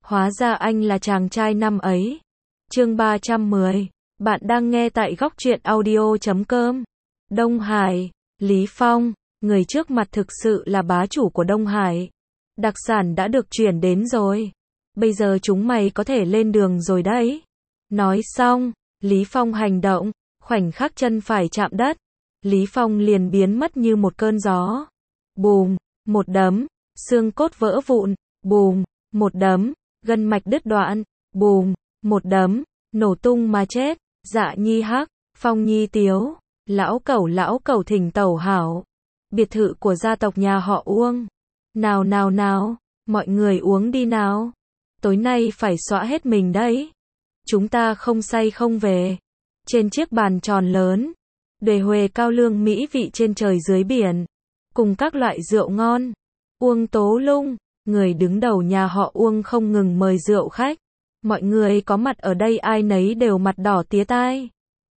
Hóa ra anh là chàng trai năm ấy. Chương 310. Bạn đang nghe tại góc truyện audio.com. Đông Hải, Lý Phong, người trước mặt thực sự là bá chủ của Đông Hải. Đặc sản đã được chuyển đến rồi. Bây giờ chúng mày có thể lên đường rồi đấy. Nói xong, Lý Phong hành động, khoảnh khắc chân phải chạm đất, Lý Phong liền biến mất như một cơn gió. Bùm, một đấm, xương cốt vỡ vụn, bùm, một đấm, gân mạch đứt đoạn, bùm, một đấm, nổ tung mà chết. Dạ Nhi hắc, Phong Nhi tiếu, lão cẩu thỉnh tẩu hảo. Biệt thự của gia tộc nhà họ Uông. Nào, mọi người uống đi nào. Tối nay phải xõa hết mình đấy. Chúng ta không say không về. Trên chiếc bàn tròn lớn, đề huề cao lương mỹ vị trên trời dưới biển, cùng các loại rượu ngon. Uông Tố Lung, người đứng đầu nhà họ Uông không ngừng mời rượu khách. Mọi người có mặt ở đây ai nấy đều mặt đỏ tía tai.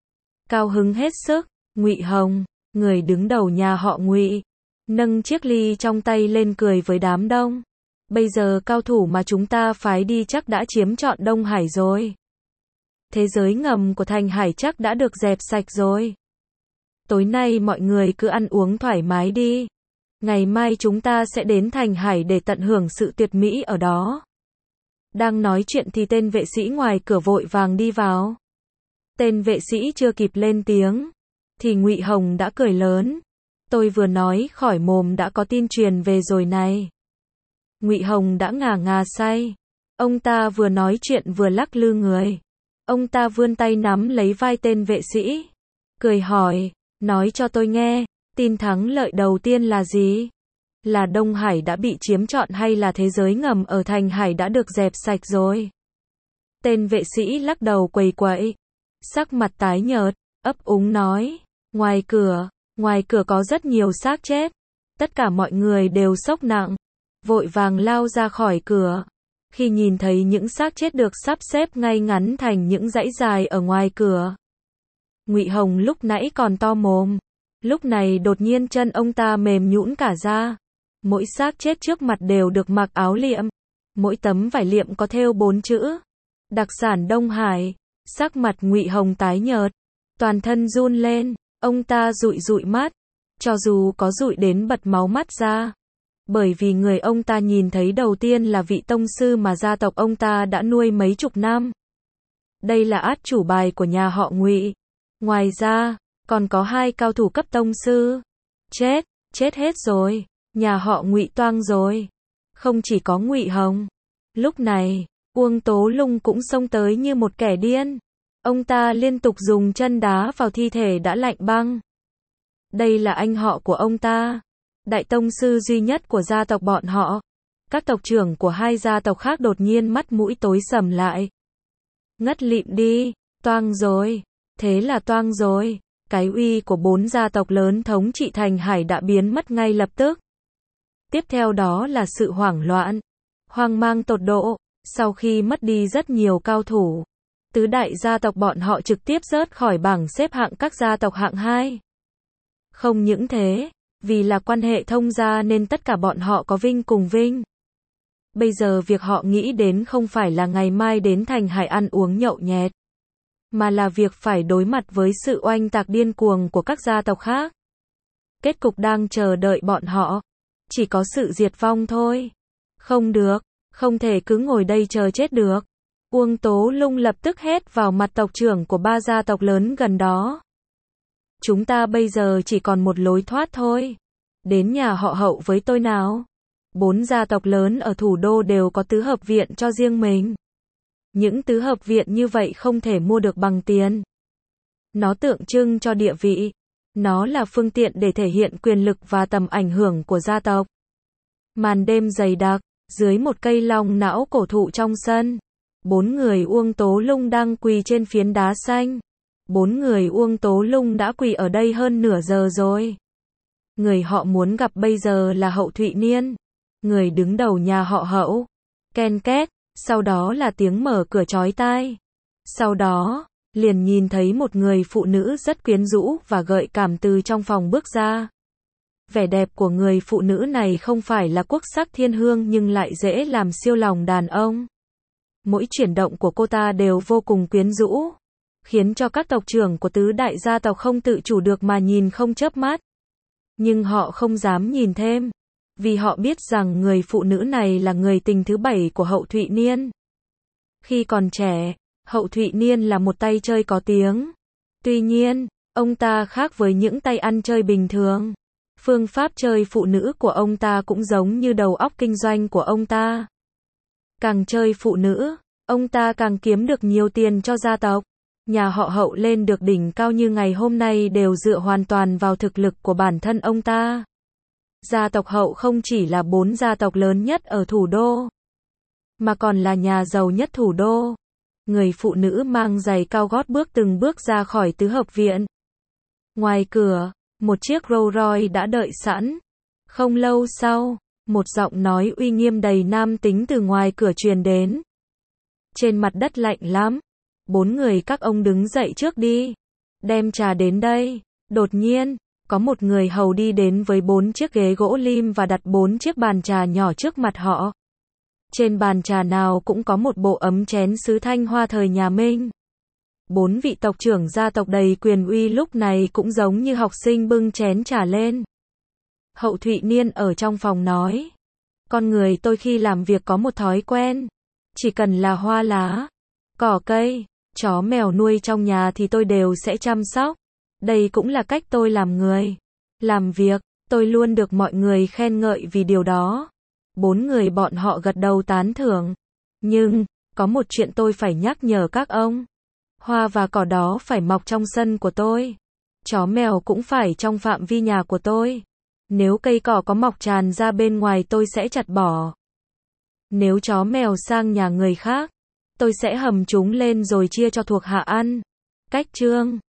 Cao hứng hết sức. Ngụy Hồng, người đứng đầu nhà họ Ngụy, nâng chiếc ly trong tay lên cười với đám đông. Bây giờ cao thủ mà chúng ta phái đi chắc đã chiếm trọn Đông Hải rồi. Thế giới ngầm của Thành Hải chắc đã được dẹp sạch rồi. Tối nay mọi người cứ ăn uống thoải mái đi. Ngày mai chúng ta sẽ đến Thành Hải để tận hưởng sự tuyệt mỹ ở đó. Đang nói chuyện thì tên vệ sĩ ngoài cửa vội vàng đi vào. Tên vệ sĩ chưa kịp lên tiếng, thì Ngụy Hồng đã cười lớn. Tôi vừa nói khỏi mồm đã có tin truyền về rồi này. Ngụy Hồng đã ngà say. Ông ta vừa nói chuyện vừa lắc lư người. Ông ta vươn tay nắm lấy vai tên vệ sĩ, cười hỏi, nói cho tôi nghe, tin thắng lợi đầu tiên là gì? Là Đông Hải đã bị chiếm trọn hay là thế giới ngầm ở Thành Hải đã được dẹp sạch rồi? Tên vệ sĩ lắc đầu quẩy quậy, sắc mặt tái nhợt, ấp úng nói, ngoài cửa có rất nhiều xác chết. Tất cả mọi người đều sốc nặng, vội vàng lao ra khỏi cửa. Khi nhìn thấy những xác chết được sắp xếp ngay ngắn thành những dãy dài ở ngoài cửa, Ngụy Hồng lúc nãy còn to mồm, lúc này đột nhiên chân ông ta mềm nhũn cả ra. Mỗi xác chết trước mặt đều được mặc áo liệm, mỗi tấm vải liệm có thêu 4 chữ: đặc sản Đông Hải. Sắc mặt Ngụy Hồng tái nhợt, toàn thân run lên, ông ta dụi mắt, cho dù có dụi đến bật máu mắt ra. Bởi vì người ông ta nhìn thấy đầu tiên là vị tông sư mà gia tộc ông ta đã nuôi mấy chục năm. Đây là át chủ bài của nhà họ Ngụy. Ngoài ra, còn có 2 cao thủ cấp tông sư. Chết hết rồi, nhà họ Ngụy toang rồi. Không chỉ có Ngụy Hồng. Lúc này, Uông Tố Lung cũng xông tới như một kẻ điên. Ông ta liên tục dùng chân đá vào thi thể đã lạnh băng. Đây là anh họ của ông ta, đại tông sư duy nhất của gia tộc bọn họ. Các tộc trưởng của 2 gia tộc khác đột nhiên mắt mũi tối sầm lại. Ngất lịm đi, toang rồi. Thế là toang rồi. Cái uy của 4 gia tộc lớn thống trị Thành Hải đã biến mất ngay lập tức. Tiếp theo đó là sự hoảng loạn, hoang mang tột độ. Sau khi mất đi rất nhiều cao thủ, tứ đại gia tộc bọn họ trực tiếp rớt khỏi bảng xếp hạng các gia tộc hạng 2. Không những thế, vì là quan hệ thông gia nên tất cả bọn họ có vinh cùng vinh. Bây giờ việc họ nghĩ đến không phải là ngày mai đến Thành Hải ăn uống nhậu nhẹt, mà là việc phải đối mặt với sự oanh tạc điên cuồng của các gia tộc khác. Kết cục đang chờ đợi bọn họ, chỉ có sự diệt vong thôi. Không được, không thể cứ ngồi đây chờ chết được. Uông Tố Lung lập tức hét vào mặt tộc trưởng của 3 gia tộc lớn gần đó. Chúng ta bây giờ chỉ còn một lối thoát thôi. Đến nhà họ Hậu với tôi nào. 4 gia tộc lớn ở thủ đô đều có tứ hợp viện cho riêng mình. Những tứ hợp viện như vậy không thể mua được bằng tiền. Nó tượng trưng cho địa vị. Nó là phương tiện để thể hiện quyền lực và tầm ảnh hưởng của gia tộc. Màn đêm dày đặc, dưới một cây long não cổ thụ trong sân, 4 người Uông Tố Lung đang quỳ trên phiến đá xanh. 4 người Uông Tố Lung đã quỳ ở đây hơn nửa giờ rồi. Người họ muốn gặp bây giờ là Hậu Thụy Niên, người đứng đầu nhà họ Hậu. Ken két, sau đó là tiếng mở cửa chói tai. Sau đó, liền nhìn thấy một người phụ nữ rất quyến rũ và gợi cảm từ trong phòng bước ra. Vẻ đẹp của người phụ nữ này không phải là quốc sắc thiên hương nhưng lại dễ làm siêu lòng đàn ông. Mỗi chuyển động của cô ta đều vô cùng quyến rũ, khiến cho các tộc trưởng của tứ đại gia tộc không tự chủ được mà nhìn không chớp mắt. Nhưng họ không dám nhìn thêm, vì họ biết rằng người phụ nữ này là người tình thứ 7 của Hậu Thụy Niên. Khi còn trẻ, Hậu Thụy Niên là một tay chơi có tiếng. Tuy nhiên, ông ta khác với những tay ăn chơi bình thường. Phương pháp chơi phụ nữ của ông ta cũng giống như đầu óc kinh doanh của ông ta. Càng chơi phụ nữ, ông ta càng kiếm được nhiều tiền cho gia tộc. Nhà họ Hậu lên được đỉnh cao như ngày hôm nay đều dựa hoàn toàn vào thực lực của bản thân ông ta. Gia tộc Hậu không chỉ là 4 gia tộc lớn nhất ở thủ đô, mà còn là nhà giàu nhất thủ đô. Người phụ nữ mang giày cao gót bước từng bước ra khỏi tứ hợp viện. Ngoài cửa, một chiếc Rolls Royce đã đợi sẵn. Không lâu sau, một giọng nói uy nghiêm đầy nam tính từ ngoài cửa truyền đến. Trên mặt đất lạnh lắm. 4 người các ông đứng dậy trước đi. Đem trà đến đây. Đột nhiên, có một người hầu đi đến với 4 chiếc ghế gỗ lim và đặt 4 chiếc bàn trà nhỏ trước mặt họ. Trên bàn trà nào cũng có một bộ ấm chén sứ thanh hoa thời nhà Minh. 4 vị tộc trưởng gia tộc đầy quyền uy lúc này cũng giống như học sinh bưng chén trà lên. Hậu Thụy Niên ở trong phòng nói. Con người tôi khi làm việc có một thói quen. Chỉ cần là hoa lá, cỏ cây, chó mèo nuôi trong nhà thì tôi đều sẽ chăm sóc. Đây cũng là cách tôi làm người. Làm việc, tôi luôn được mọi người khen ngợi vì điều đó. 4 người bọn họ gật đầu tán thưởng. Nhưng, có một chuyện tôi phải nhắc nhở các ông. Hoa và cỏ đó phải mọc trong sân của tôi. Chó mèo cũng phải trong phạm vi nhà của tôi. Nếu cây cỏ có mọc tràn ra bên ngoài tôi sẽ chặt bỏ. Nếu chó mèo sang nhà người khác, tôi sẽ hầm chúng lên rồi chia cho thuộc hạ ăn. Cách chương